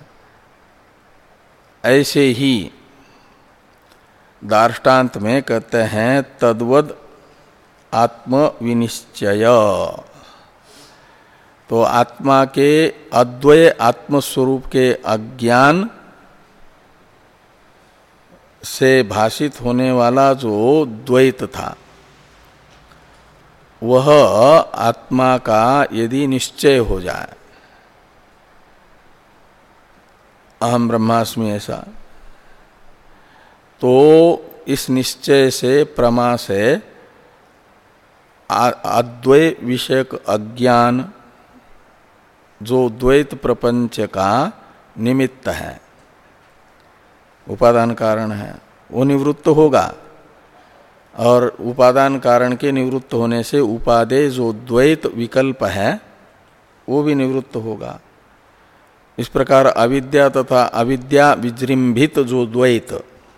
ऐसे ही दार्ष्टान्त में कहते हैं तद्वद आत्म विनिश्चय। तो आत्मा के अद्वय आत्मस्वरूप के अज्ञान से भाषित होने वाला जो द्वैत था वह आत्मा का यदि निश्चय हो जाए, अहम ब्रह्मास्मि ऐसा, तो इस निश्चय से प्रमा से अद्वय विषयक अज्ञान जो द्वैत प्रपंच का निमित्त है, उपादान कारण है, वो निवृत्त होगा। और उपादान कारण के निवृत्त होने से उपादेय जो द्वैत विकल्प है वो भी निवृत्त होगा। इस प्रकार अविद्या तथा अविद्या विजृंभित जो द्वैत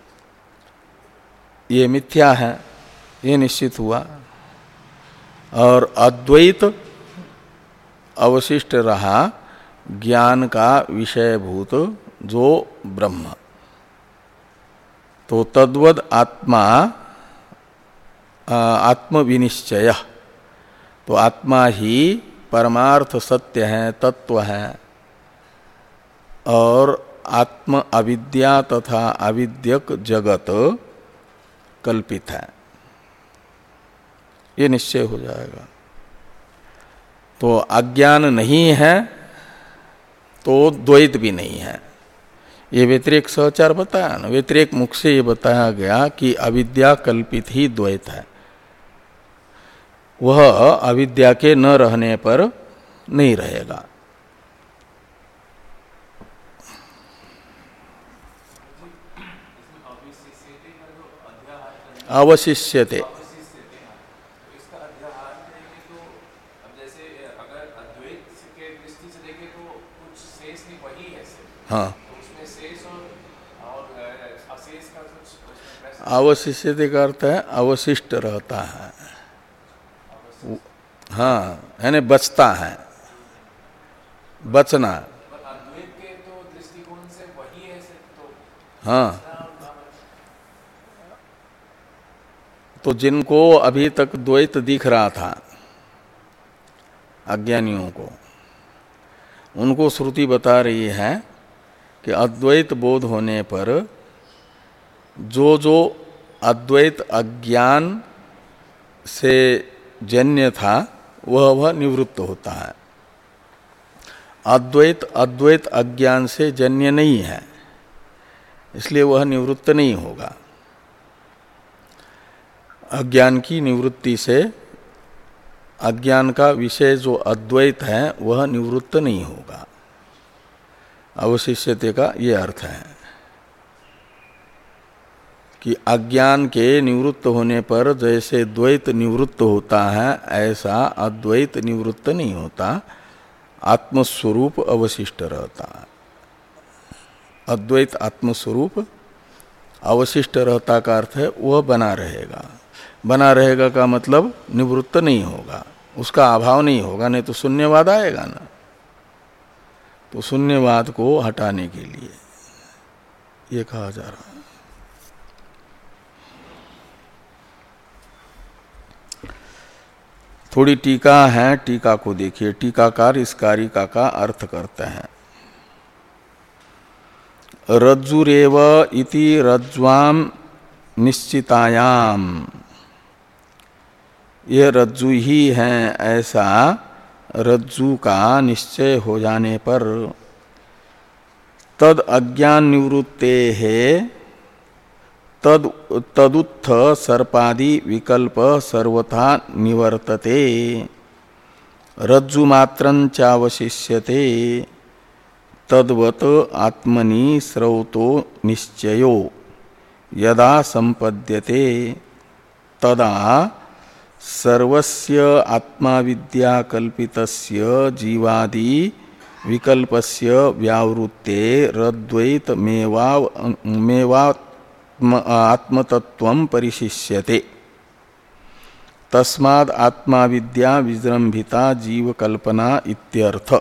ये मिथ्या है, ये निश्चित हुआ। और अद्वैत अवशिष्ट रहा ज्ञान का विषयभूत जो ब्रह्म। तो तद्वद आत्मा आत्मविनिश्चय, तो आत्मा ही परमार्थ सत्य है, तत्व है, और आत्म अविद्या तथा अविद्यक जगत कल्पित है, ये निश्चय हो जाएगा। तो अज्ञान नहीं है तो द्वैत भी नहीं है, ये व्यतिरेक सहचार बताया ना। व्यतिरेक मुख से ये बताया गया कि अविद्या कल्पित ही द्वैत है, वह अविद्या के न रहने पर नहीं रहेगा। अवशिष्यते हाँ, अवशिष्यते का अर्थ है अवशिष्ट रहता है। हाँ, यानी बचता है, बचना। हाँ, तो जिनको अभी तक द्वैत दिख रहा था अज्ञानियों को, उनको श्रुति बता रही है कि अद्वैत बोध होने पर जो जो अद्वैत अज्ञान से जन्य था वह वह निवृत्त होता है। अद्वैत अद्वैत अज्ञान से जन्य नहीं है, इसलिए वह निवृत्त नहीं होगा। अज्ञान की निवृत्ति से अज्ञान का विषय जो अद्वैत है वह निवृत्त नहीं होगा। अवशिष्यते का ये अर्थ है कि अज्ञान के निवृत्त होने पर जैसे द्वैत निवृत्त होता है ऐसा अद्वैत निवृत्त नहीं होता, आत्मस्वरूप अवशिष्ट रहता है। अद्वैत आत्मस्वरूप अवशिष्ट रहता का अर्थ है वह बना रहेगा। बना रहेगा का मतलब निवृत्त नहीं होगा, उसका अभाव नहीं होगा, नहीं तो शून्यवाद आएगा ना। तो शून्यवाद को हटाने के लिए ये कहा जा रहा है। थोड़ी टीका है, टीका को देखिए। टीकाकार इस कारिका का अर्थ करते हैं। रज्जुरेव इति रज्ज्वाम निश्चितायाम, यह रज्जु ही है ऐसा रज्जु का निश्चय हो जाने पर तद अज्ञान निवृत्ते है तद तदुत्थ सर्पादि विकल्प सर्वथा निवर्तते, रज्जु मात्रं चावशिष्यते तद्वत् आत्मनि स्रवतो निश्चयो यदा संपद्यते तदा सर्वस्य आत्मा विद्याकल्पितस्य जीवादि विकल्पस्य व्यावृत्ते रद्वैत मेवा मेवा आत्मतत्वं परिशिष्यते, तस्माद् आत्मा विद्या विजृंभिता जीव कल्पना इत्यर्थ।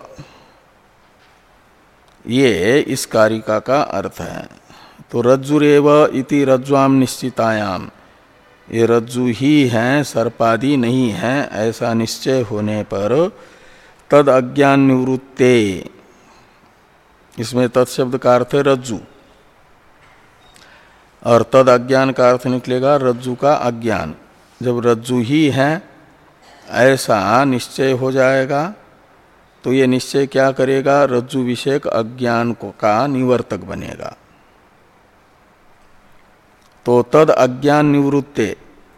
ये इस कारिका का अर्थ है। तो रज्जुरेव इति रज्ज्वाम निश्चितायाम, ये रज्जु ही हैं, सर्पादि नहीं हैं ऐसा निश्चय होने पर तद अज्ञान निवृत्ते, इसमें तत्शब्द का अर्थ है रज्जु, और तद अज्ञान का अर्थ निकलेगा रज्जु का अज्ञान। जब रज्जु ही है ऐसा निश्चय हो जाएगा तो ये निश्चय क्या करेगा, रज्जु विषयक अज्ञान को का निवर्तक बनेगा। तो तद अज्ञान निवृत्ते,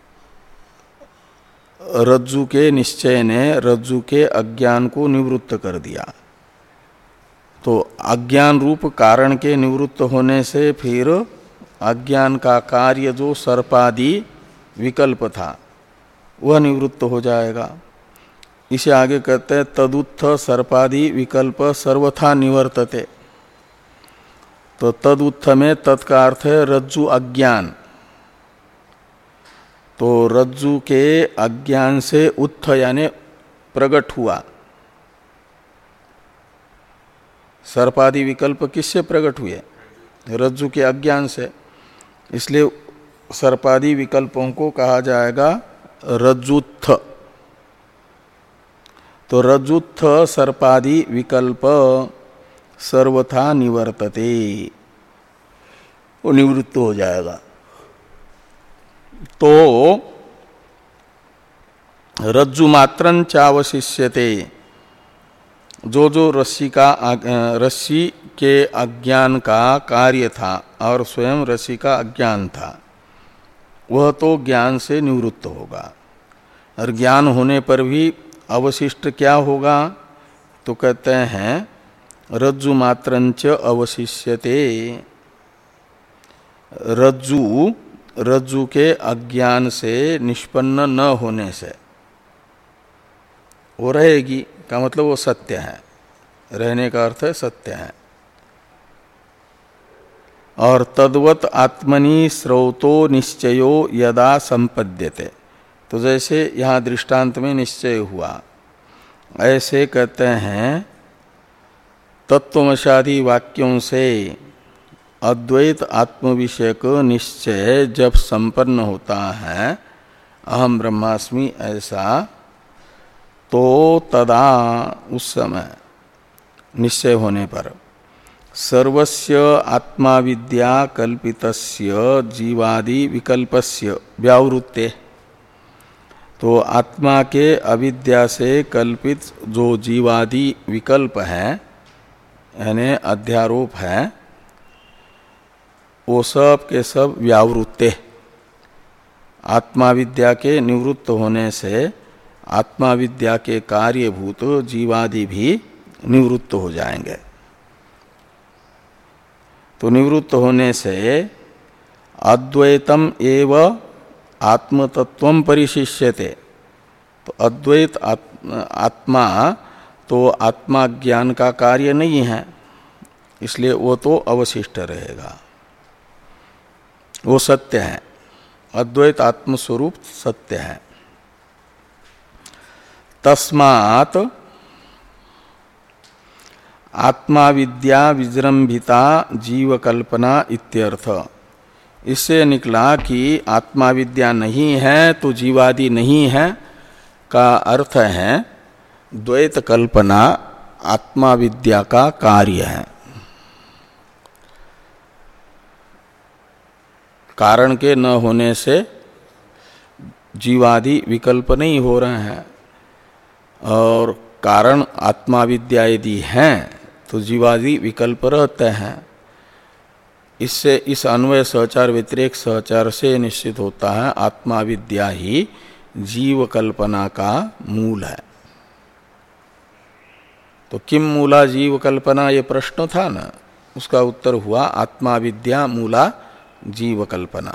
रज्जु के निश्चय ने रज्जु के अज्ञान को निवृत्त कर दिया। तो अज्ञान रूप कारण के निवृत्त होने से फिर अज्ञान का कार्य जो सर्पादि विकल्प था वह निवृत्त हो जाएगा। इसे आगे कहते हैं तदुत्थ सर्पादि विकल्प सर्वथा निवर्तते। तो तदुत्थ में तत् का अर्थ है रज्जु अज्ञान। तो रज्जु के अज्ञान से उत्थ यानी प्रकट हुआ। सर्पादि विकल्प किससे प्रकट हुए, रज्जु के अज्ञान से, इसलिए सर्पादि विकल्पों को कहा जाएगा रज्जुत्थ। तो रज्जुत्थ सर्पादि विकल्प सर्वथा निवर्तते, वो निवृत्त हो जाएगा। तो रज्जु मात्रं चावशिष्यते, जो जो रस्सी का रस्सी के अज्ञान का कार्य था और स्वयं रस्सी का अज्ञान था वह तो ज्ञान से निवृत्त होगा। और ज्ञान होने पर भी अवशिष्ट क्या होगा? तो कहते हैं रज्जु मात्रंच अवशिष्यते। रज्जु रज्जु के अज्ञान से निष्पन्न न होने से वो रहेगी, का मतलब वो सत्य है। रहने का अर्थ है सत्य है। और तद्वत आत्मनि स्रोतो निश्चयो यदा संपद्यते, तो जैसे यहाँ दृष्टांत में निश्चय हुआ, ऐसे कहते हैं तत्वमशादी वाक्यों से अद्वैत आत्मविषयक निश्चय जब संपन्न होता है, अहम ब्रह्मास्मि ऐसा, तो तदा उस समय निश्चय होने पर सर्वस्य आत्मा विद्या कल्पितस्य जीवादि विकल्पस्य व्यावृत्ते, तो आत्मा के अविद्या से कल्पित जो जीवादि विकल्प है यानी अध्यारोप है, वो सब के सब व्यावृत्ते, आत्मा विद्या के निवृत्त होने से आत्मा विद्या के कार्यभूत जीवादि भी निवृत्त हो जाएंगे। तो निवृत्त होने से अद्वैतम एव आत्मतत्वम परिशिष्यते, तो अद्वैत आत्मा तो आत्मा ज्ञान का कार्य नहीं है, इसलिए वो तो अवशिष्ट रहेगा, वो सत्य है। अद्वैत आत्मस्वरूप सत्य है। तस्मात् आत्मा विद्या विजृंभिता जीव कल्पना इत्यर्थ। इससे निकला कि आत्मा विद्या नहीं है तो जीवादि नहीं है, का अर्थ है द्वैत कल्पना आत्मा विद्या का कार्य है। कारण के न होने से जीवादि विकल्प नहीं हो रहे हैं, और कारण आत्मा विद्या यदि हैं तो जीवादि विकल्प रहते हैं। इससे इस अन्वय सहचार व्यतिरेक सहचार से निश्चित होता है आत्मा विद्या ही जीव कल्पना का मूल है। तो किम मूला जीव कल्पना, ये प्रश्न था ना, उसका उत्तर हुआ आत्मा विद्या मूला जीव कल्पना।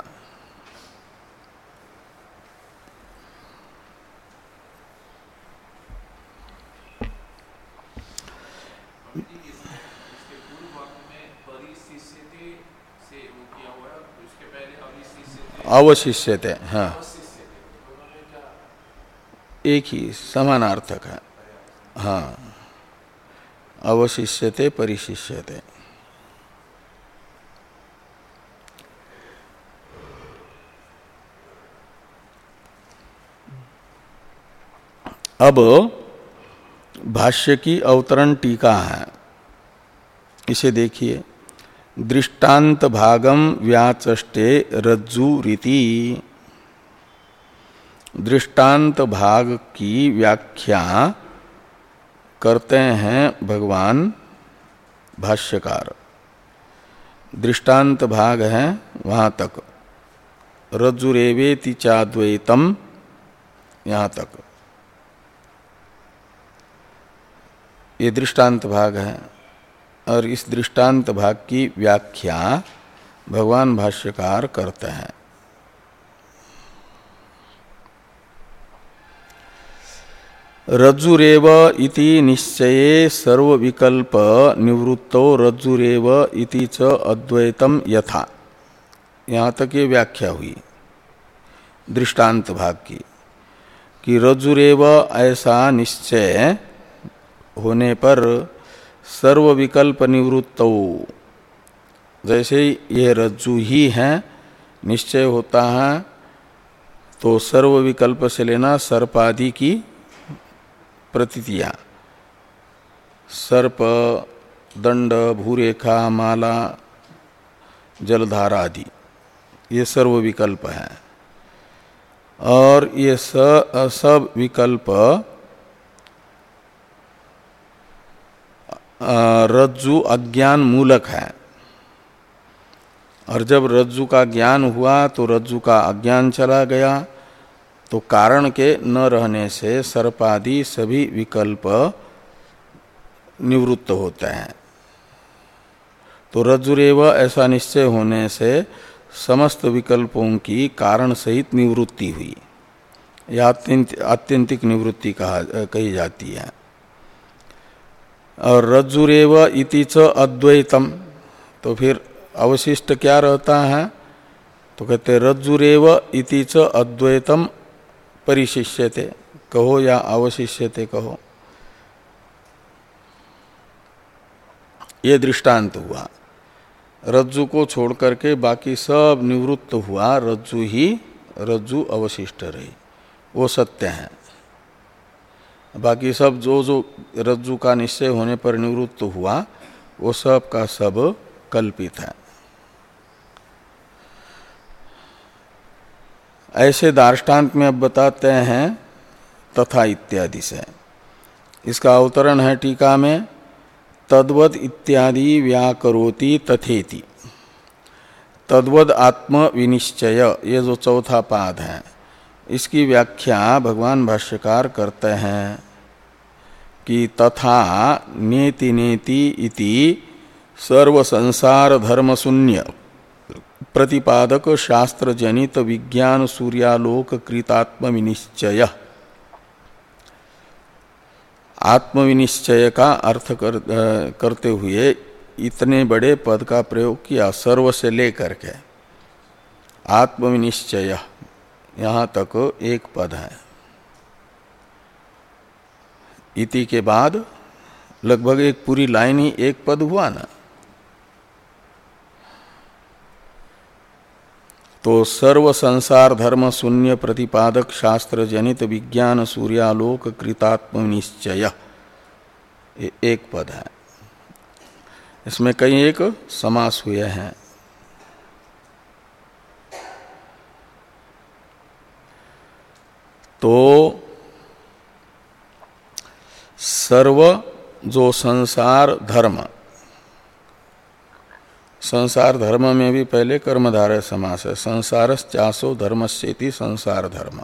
अवशिष्यते, हाँ, एक ही समानार्थक है। हाँ, अवशिष्यते परिशिष्यते। अब भाष्य की अवतरण टीका है, इसे देखिए। दृष्टांत भागम व्याचष्टे रज्जु रीति, दृष्टांत भाग की व्याख्या करते हैं भगवान भाष्यकार। दृष्टांत भाग है वहाँ तक, रज्जुरेवेति चाद्वैतम, यहाँ तक ये दृष्टांत भाग है। और इस दृष्टांत भाग की व्याख्या भगवान भाष्यकार करते हैं। रज्जुरेव इति निश्चये सर्व विकल्प निवृत्तो रज्जुरेव इति च अद्वैतम यथा, यहाँ तक ये व्याख्या हुई दृष्टांत भाग की, कि रज्जुरेव ऐसा निश्चय होने पर सर्व विकल्प निवृत्तो, जैसे ये रज्जु ही है निश्चय होता है, तो सर्व विकल्प से लेना सर्पादि की प्रतीतियां, सर्प, दंड, भूरेखा, माला, जलधारा आदि, ये सर्व विकल्प है। और ये सब विकल्प रज्जु अज्ञान मूलक है। और जब रज्जु का ज्ञान हुआ तो रज्जु का अज्ञान चला गया, तो कारण के न रहने से सर्पादि सभी विकल्प निवृत्त होते हैं। तो रज्जुरेव ऐसा निश्चय होने से समस्त विकल्पों की कारण सहित निवृत्ति हुई। यह आत्यंतिक निवृत्ति कहा कही जाती है। और रज्जुरेव इति च अद्वैतम, तो फिर अवशिष्ट क्या रहता है? तो कहते रज्जुरेव इति च अद्वैतम परिशिष्यते कहो या अवशिष्यते कहो। ये दृष्टांत हुआ। रज्जु को छोड़ करके बाकी सब निवृत्त हुआ, रज्जु ही रज्जु अवशिष्ट रही, वो सत्य है। बाकी सब जो जो रज्जु का निश्चय होने पर निवृत्त हुआ वो सब का सब कल्पित है। ऐसे दार्ष्टान्त में अब बताते हैं तथा इत्यादि से। इसका अवतरण है टीका में, तद्वद इत्यादि व्याकरोति तथेति। तद्वद आत्म विनिश्चय, ये जो चौथा पाद है, इसकी व्याख्या भगवान भाष्यकार करते हैं कि तथा नेति नेति इति सर्व संसार धर्म शून्य प्रतिपादक शास्त्र जनित विज्ञान सूर्यालोक कृतात्म विनिश्चय। आत्मविनिश्चय का अर्थ कर, करते हुए इतने बड़े पद का प्रयोग किया, सर्व से लेकर के आत्मविनिश्चय यहाँ तक एक पद है। इति के बाद लगभग एक पूरी लाइन ही एक पद हुआ ना। तो सर्व संसार धर्म शून्य प्रतिपादक शास्त्र जनित विज्ञान सूर्यालोक कृतात्म निश्चय, एक पद है। इसमें कई एक समास हुए हैं। तो सर्व जो संसार धर्म, संसार धर्म में भी पहले कर्मधारय समास है। संसारश्चासो धर्मस्येति संसार धर्म,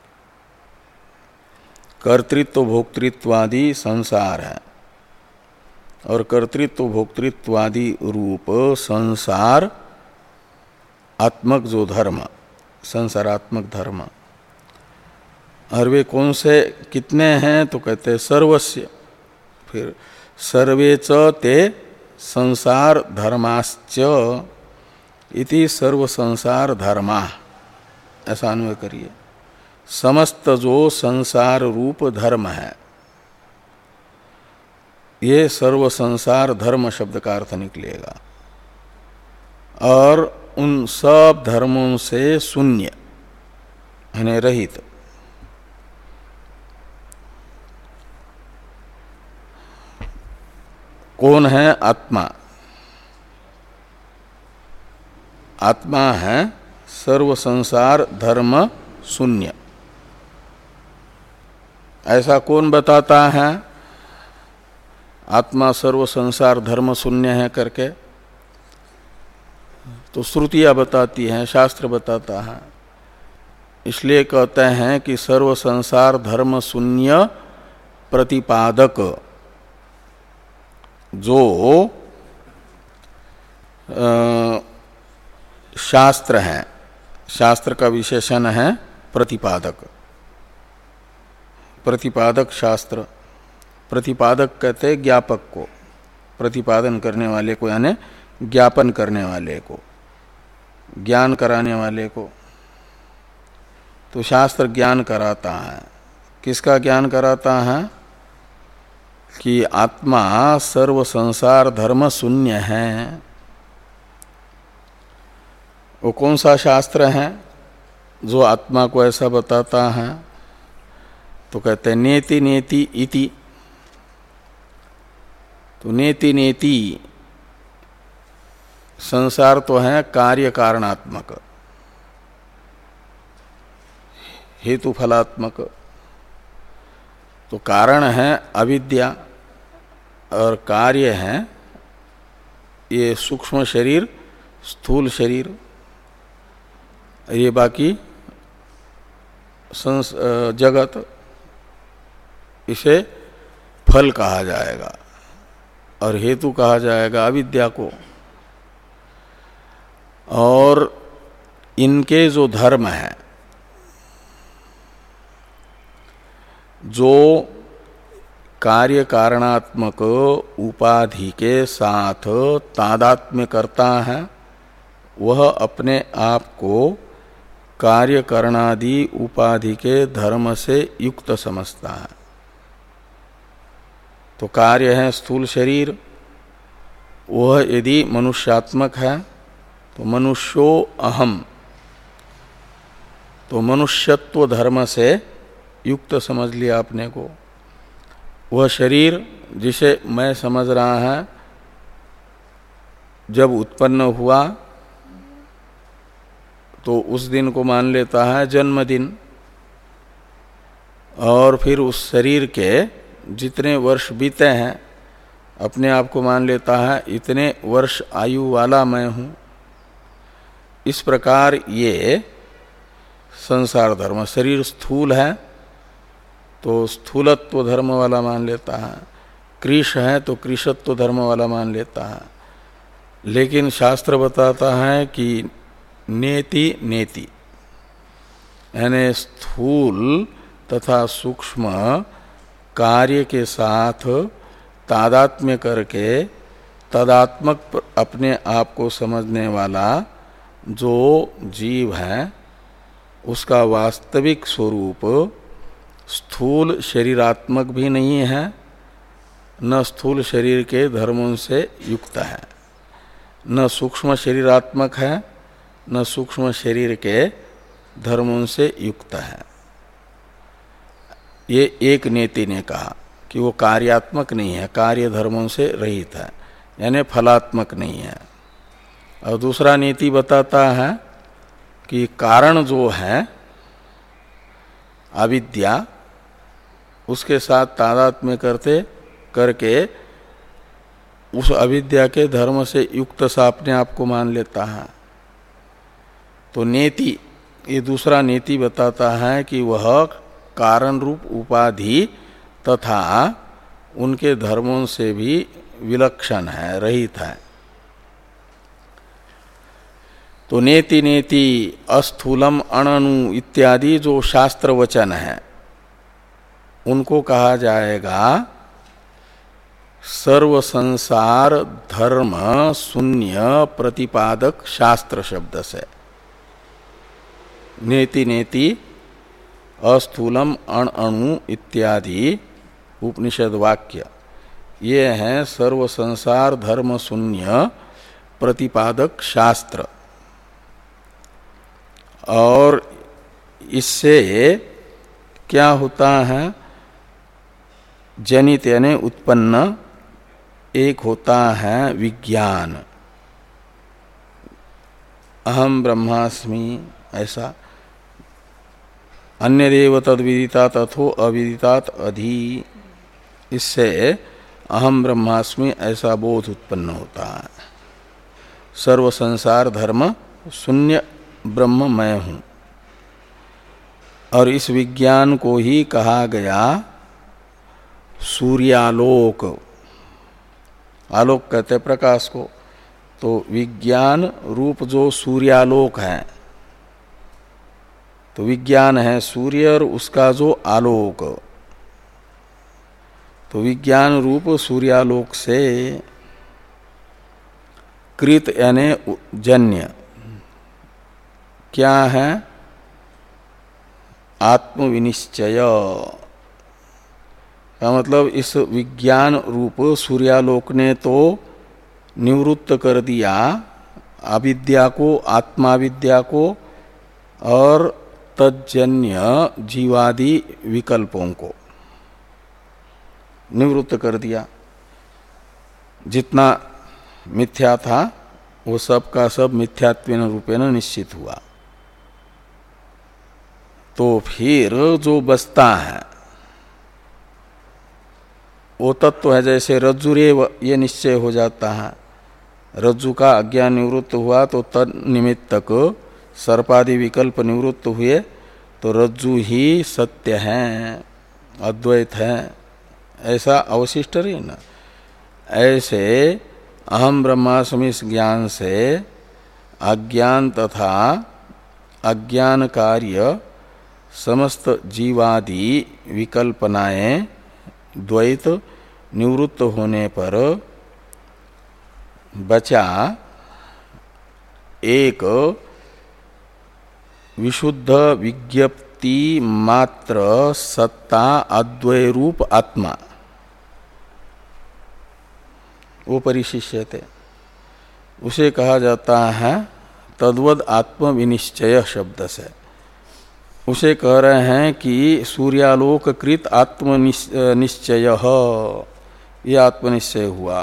कर्तृत्व भोक्तृत्वादि संसार है और कर्तृत्व भोक्तृत्वादि रूप संसार आत्मक जो धर्म, संसारात्मक धर्म। और वे कौन से कितने हैं? तो कहते हैं सर्वस्य, फिर सर्वे च ते संसार धर्माश्च इति सर्व संसार धर्मा, ऐसा अन्वय करिए। समस्त जो संसार रूप धर्म है, ये सर्व संसार धर्म शब्द का अर्थ निकलेगा। और उन सब धर्मों से शून्य यानी रहित। कौन है? आत्मा। आत्मा है सर्व संसार धर्म शून्य। ऐसा कौन बताता है आत्मा सर्व संसार धर्म शून्य है करके? तो श्रुतियां बताती हैं, शास्त्र बताता है। इसलिए कहते हैं कि सर्व संसार धर्म शून्य प्रतिपादक जो आ, शास्त्र है, शास्त्र का विशेषण है प्रतिपादक। प्रतिपादक शास्त्र, प्रतिपादक कहते ज्ञापक को, प्रतिपादन करने वाले को यानी ज्ञापन करने वाले को, ज्ञान कराने वाले को। तो शास्त्र ज्ञान कराता है। किसका ज्ञान कराता है? कि आत्मा सर्व संसार धर्म शून्य है। वो कौन सा शास्त्र है जो आत्मा को ऐसा बताता है? तो कहते हैं नेति नेति इति। तो नेति नेति संसार तो है कार्य कारणात्मक, हेतु फलात्मक। तो कारण है अविद्या और कार्य है ये सूक्ष्म शरीर स्थूल शरीर। ये बाकी संस जगत, इसे फल कहा जाएगा और हेतु कहा जाएगा अविद्या को। और इनके जो धर्म है, जो कार्य कारणात्मक उपाधि के साथ तादात्म्य करता है, वह अपने आप को कार्य करणादि उपाधि के धर्म से युक्त समझता है। तो कार्य है स्थूल शरीर, वह यदि मनुष्यात्मक है तो मनुष्यो अहम, तो मनुष्यत्व धर्म से युक्त समझ लिया अपने को। वह शरीर जिसे मैं समझ रहा है, जब उत्पन्न हुआ तो उस दिन को मान लेता है जन्मदिन, और फिर उस शरीर के जितने वर्ष बीते हैं अपने आप को मान लेता है इतने वर्ष आयु वाला मैं हूँ। इस प्रकार ये संसार धर्म, शरीर स्थूल है तो स्थूलत्व धर्म वाला मान लेता है, कृश है तो कृशत्व धर्म वाला मान लेता है। लेकिन शास्त्र बताता है कि नेति नेति, यानी स्थूल तथा सूक्ष्म कार्य के साथ तादात्म्य करके तदात्मक अपने आप को समझने वाला जो जीव है, उसका वास्तविक स्वरूप स्थूल शरीरात्मक भी नहीं है, न स्थूल शरीर के धर्मों से युक्त है, न सूक्ष्म शरीरात्मक है, न सूक्ष्म शरीर के धर्मों से युक्त है। ये एक नेति ने कहा कि वो कार्यात्मक नहीं है, कार्य धर्मों से रहित है, यानी फलात्मक नहीं है। और दूसरा नीति बताता है कि कारण जो है अविद्या, उसके साथ तादात्म्य करते करके उस अविद्या के धर्म से युक्त सा अपने आप को मान लेता है। तो नेति, ये दूसरा नीति बताता है कि वह कारण रूप उपाधि तथा उनके धर्मों से भी विलक्षण है, रहित है। तो नेति नेति अस्थूलम अणनु इत्यादि जो शास्त्र वचन है, उनको कहा जाएगा सर्व संसार धर्म शून्य प्रतिपादक शास्त्र शब्द से। नेति नेति अस्थूलम अण अणु इत्यादि उपनिषद वाक्य, ये हैं सर्व संसार धर्म शून्य प्रतिपादक शास्त्र। और इससे क्या होता है, जनित यानी उत्पन्न एक होता है विज्ञान, अहम ब्रह्मास्मि ऐसा, अन्य देव तद विदितात अथो अविदितात अधि, इससे अहम ब्रह्मास्मि ऐसा बोध उत्पन्न होता है। सर्व संसार धर्म शून्य ब्रह्म मैं हूँ। और इस विज्ञान को ही कहा गया सूर्यालोक। आलोक कहते प्रकाश को, तो विज्ञान रूप जो सूर्यालोक है, तो विज्ञान है सूर्य और उसका जो आलोक, तो विज्ञान रूप सूर्यालोक से कृत यानी जन्य क्या है, आत्मविनिश्चय का मतलब इस विज्ञान रूप सूर्यालोक ने तो निवृत्त कर दिया अविद्या को, आत्माविद्या को और तज्जन्य जीवादि विकल्पों को निवृत्त कर दिया। जितना मिथ्या था वो सब का सब मिथ्यात्वेन रूपेण निश्चित हुआ। तो फिर जो बचता है वो तत्व है, जैसे रज्जुरेव ये निश्चय हो जाता है। रज्जु का अज्ञान निवृत्त हुआ तो तद निमित्तक सर्पादि विकल्प निवृत्त हुए, तो रज्जु ही सत्य है, अद्वैत है, ऐसा अवशिष्ट रही ना। ऐसे अहम ब्रह्मास्मि इस ज्ञान से अज्ञान तथा अज्ञान कार्य समस्त जीवादि विकल्पनाएं द्वैत निवृत्त होने पर बचा एक विशुद्ध विज्ञप्ति मात्र सत्ता अद्वय रूप आत्मा, वो परिशिष्यते, उसे कहा जाता है तद्वद आत्म विनिश्चय शब्द से। उसे कह रहे हैं कि सूर्यालोककृत आत्म निश्चय, ये आत्मनिश्चय हुआ।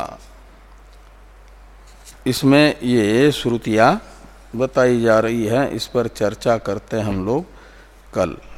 इसमें ये श्रुतियां बताई जा रही है, इस पर चर्चा करते हैं हम लोग कल।